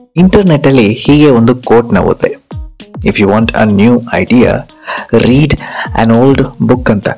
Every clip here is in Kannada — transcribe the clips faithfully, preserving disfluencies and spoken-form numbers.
ಇಂಟರ್ನೆಟ್ಟಲ್ಲಿ ಹೀಗೆ ಒಂದು ಕೋಟ್ನ ಓದಿದೆ, if you want a new idea read an old book ಅಂತ.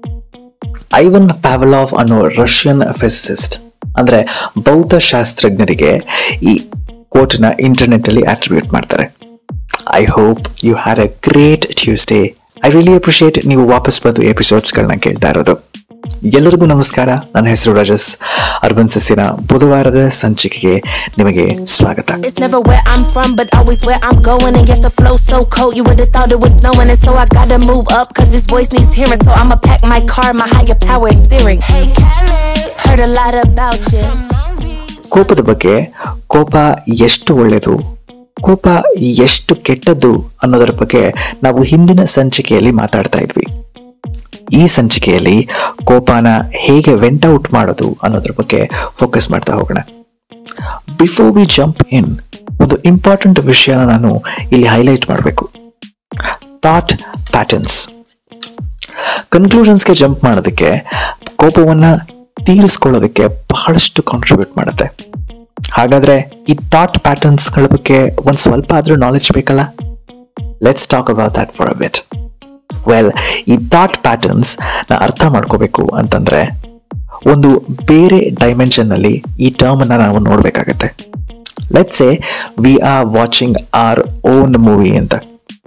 ಐವನ್ ಪ್ಯಾವಲಾವ್ ಅನ್ನೋ ರಷ್ಯನ್ ಫಿಸಿಸಿಸ್ಟ್ ಅಂದ್ರೆ ಭೌತಶಾಸ್ತ್ರಜ್ಞರಿಗೆ ಈ ಕೋಟ್ನ ಇಂಟರ್ನೆಟ್ ಅಲ್ಲಿ ಅಟ್ರಿಬ್ಯೂಟ್ ಮಾಡ್ತಾರೆ. I hope you had a great Tuesday. I really appreciate ನೀವು ವಾಪಸ್ ಬಂದು ಎಪಿಸೋಡ್ಸ್ಗಳನ್ನ ಕೇಳ್ತಾ ಇರೋದು. ಎಲ್ಲರಿಗೂ ನಮಸ್ಕಾರ. ನನ್ನ ಹೆಸರು ರಜಸ್. ಅರ್ಬನ್ ಸಸ್ಯನ ಬುಧವಾರದ ಸಂಚಿಕೆಗೆ ನಿಮಗೆ ಸ್ವಾಗತ. It's never where I'm from, but always where I'm going. And yes, the flow so cold, you would've thought it was snowing. And so I gotta move up, cause this voice needs hearing. So I'ma pack my car, my higher power is steering. Hey Kelly, heard a lot about you. ಕೋಪದ ಬಗ್ಗೆ, ಕೋಪ ಎಷ್ಟು ಒಳ್ಳೆಯದು, ಕೋಪ ಎಷ್ಟು ಕೆಟ್ಟದ್ದು ಅನ್ನೋದರ ಬಗ್ಗೆ ನಾವು ಹಿಂದಿನ ಸಂಚಿಕೆಯಲ್ಲಿ ಮಾತಾಡ್ತಾ ಇದ್ವಿ. ಈ ಸಂಚಿಕೆಯಲ್ಲಿ ಕೋಪನ ಹೇಗೆ ವೆಂಟ್ ಔಟ್ ಮಾಡೋದು ಅನ್ನೋದ್ರ ಬಗ್ಗೆ ಫೋಕಸ್ ಮಾಡ್ತಾ ಹೋಗೋಣ. ಬಿಫೋರ್ ವಿ ಜಂಪ್ ಇನ್, ಒಂದು ಇಂಪಾರ್ಟೆಂಟ್ ವಿಷಯನ ನಾನು ಇಲ್ಲಿ ಹೈಲೈಟ್ ಮಾಡಬೇಕು. Thought patterns. ಕನ್ಕ್ಲೂಷನ್ಸ್ಗೆ ಜಂಪ್ ಮಾಡೋದಕ್ಕೆ, ಕೋಪವನ್ನ ತೀರಿಸ್ಕೊಳ್ಳೋದಕ್ಕೆ ಬಹಳಷ್ಟು ಕಾಂಟ್ರಿಬ್ಯೂಟ್ ಮಾಡುತ್ತೆ. ಹಾಗಾದ್ರೆ ಈ ಥಾಟ್ ಪ್ಯಾಟರ್ನ್ಸ್ಗಳ ಬಗ್ಗೆ ಒಂದು ಸ್ವಲ್ಪ ಆದ್ರೂ ನಾಲೆಡ್ಜ್ ಬೇಕಲ್ಲ. Let's talk about that for a bit. Well, ಈ ಥಾಟ್ ಪ್ಯಾಟರ್ನ್ಸ್ ನ ಅರ್ಥ ಮಾಡ್ಕೋಬೇಕು ಅಂತಂದ್ರೆ ಒಂದು ಬೇರೆ ಡೈಮೆನ್ಷನ್ ಅಲ್ಲಿ ಈ ಟರ್ಮ್ ಅನ್ನ ನಾವು ನೋಡ್ಬೇಕಾಗತ್ತೆ. Let's say we are watching our own movie ಅಂತ.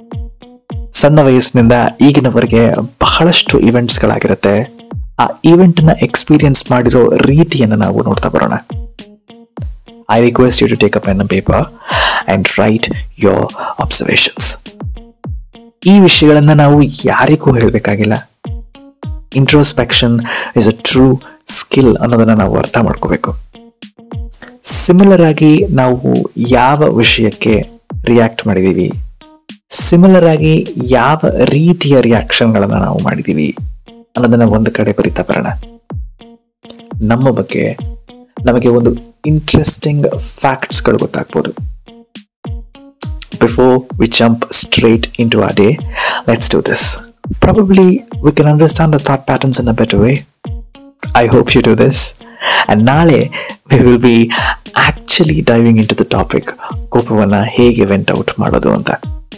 ಸಣ್ಣ ವಯಸ್ಸಿನಿಂದ ಈಗಿನವರೆಗೆ ಬಹಳಷ್ಟು ಇವೆಂಟ್ಸ್ ಗಳಾಗಿರುತ್ತೆ. ಆ ಇವೆಂಟ್ ನ ಎಕ್ಸ್ಪೀರಿಯನ್ಸ್ ಮಾಡಿರೋ ರೀತಿಯನ್ನು ನಾವು ನೋಡ್ತಾ ಬರೋಣ. I request you to take a pen and paper and write your observations. ಈ ವಿಷಯಗಳನ್ನ ನಾವು ಯಾರಿಗೂ ಹೇಳಬೇಕಾಗಿಲ್ಲ. Introspection is a true skill ಅನ್ನೋದನ್ನ ನಾವು ಅರ್ಥ ಮಾಡ್ಕೋಬೇಕು. ಸಿಮಿಲರ್ ಆಗಿ ನಾವು ಯಾವ ವಿಷಯಕ್ಕೆ ರಿಯಾಕ್ಟ್ ಮಾಡಿದೀವಿ, ಸಿಮಿಲರ್ ಆಗಿ ಯಾವ ರೀತಿಯ ರಿಯಾಕ್ಷನ್ಗಳನ್ನ ನಾವು ಮಾಡಿದೀವಿ ಅನ್ನೋದನ್ನ ಒಂದು ಕಡೆ ಬರಿತಾ ಬರೋಣ. ನಮ್ಮ ಬಗ್ಗೆ ನಮಗೆ ಒಂದು ಇಂಟ್ರೆಸ್ಟಿಂಗ್ ಫ್ಯಾಕ್ಟ್ಸ್ಗಳು ಗೊತ್ತಾಗ್ಬೋದು. Before we jump straight into our day, let's do this. Probably we can understand the thought patterns in a better way. I hope you do this. And naale we will be actually diving into the topic, ಕೋಪವನ್ನ ಹೇಗೆ ವೆಂಟ್ ಔಟ್ ಮಾಡೋದು ಅಂತ.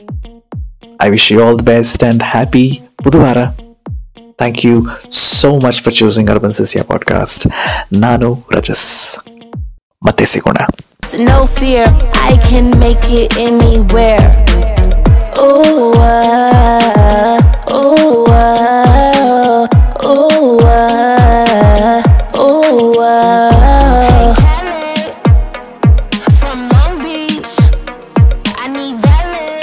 I wish you all the best and happy ಬುಧವಾರ. Thank you so much for choosing Urban Sisya podcast. ನಾನು ರಜಸ್. ಮತ್ತೆ ಸಿಗೋಣ. No fear, I can make it anywhere. Ooh, uh, ooh, uh, ooh, uh, ooh, uh. Hey, from Long Beach, I need valet,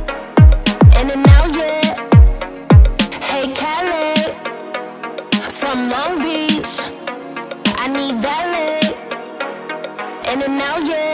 in and out, yeah. Hey, Kelly, from Long Beach, I need valet. In and out, yeah.